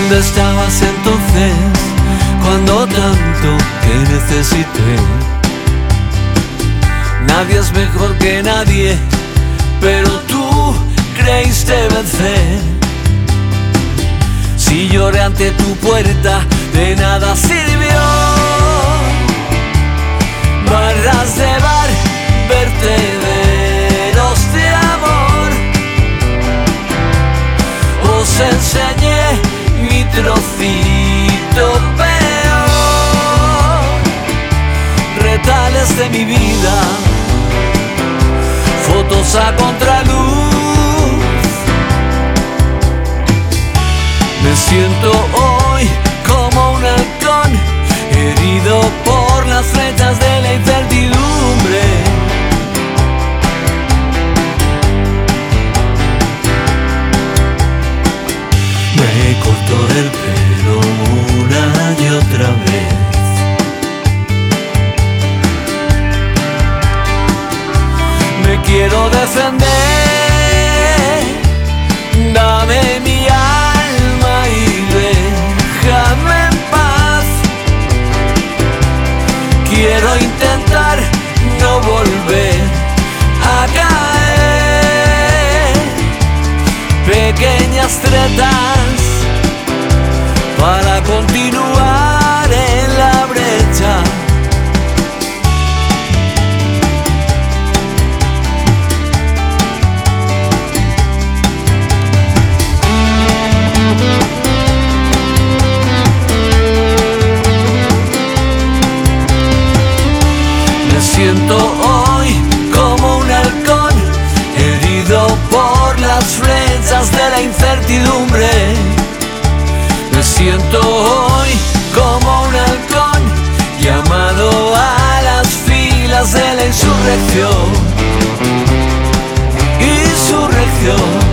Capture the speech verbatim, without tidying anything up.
¿Dónde estabas entonces cuando tanto te necesité? Nadie es mejor que nadie, pero tú creíste vencer. Si lloré ante tu puerta, de nada sirvió. Barras de bar, vertederos de amor. Os enseñé mi trocito peor. Retales de mi vida, fotos a contraluz. Me siento hoy como un halcón, herido por las flechas de la incertidumbre. Me cortó el pelo una y otra vez. Me quiero defender, dame mi alma y déjame en paz. Quiero intentar no volver a caer. Pequeñas tretas para continuar en la brecha. Me siento hoy como un halcón, herido por las flechas de la incertidumbre. Me siento hoy como un halcón, llamado a las filas de la insurrección. Insurrección.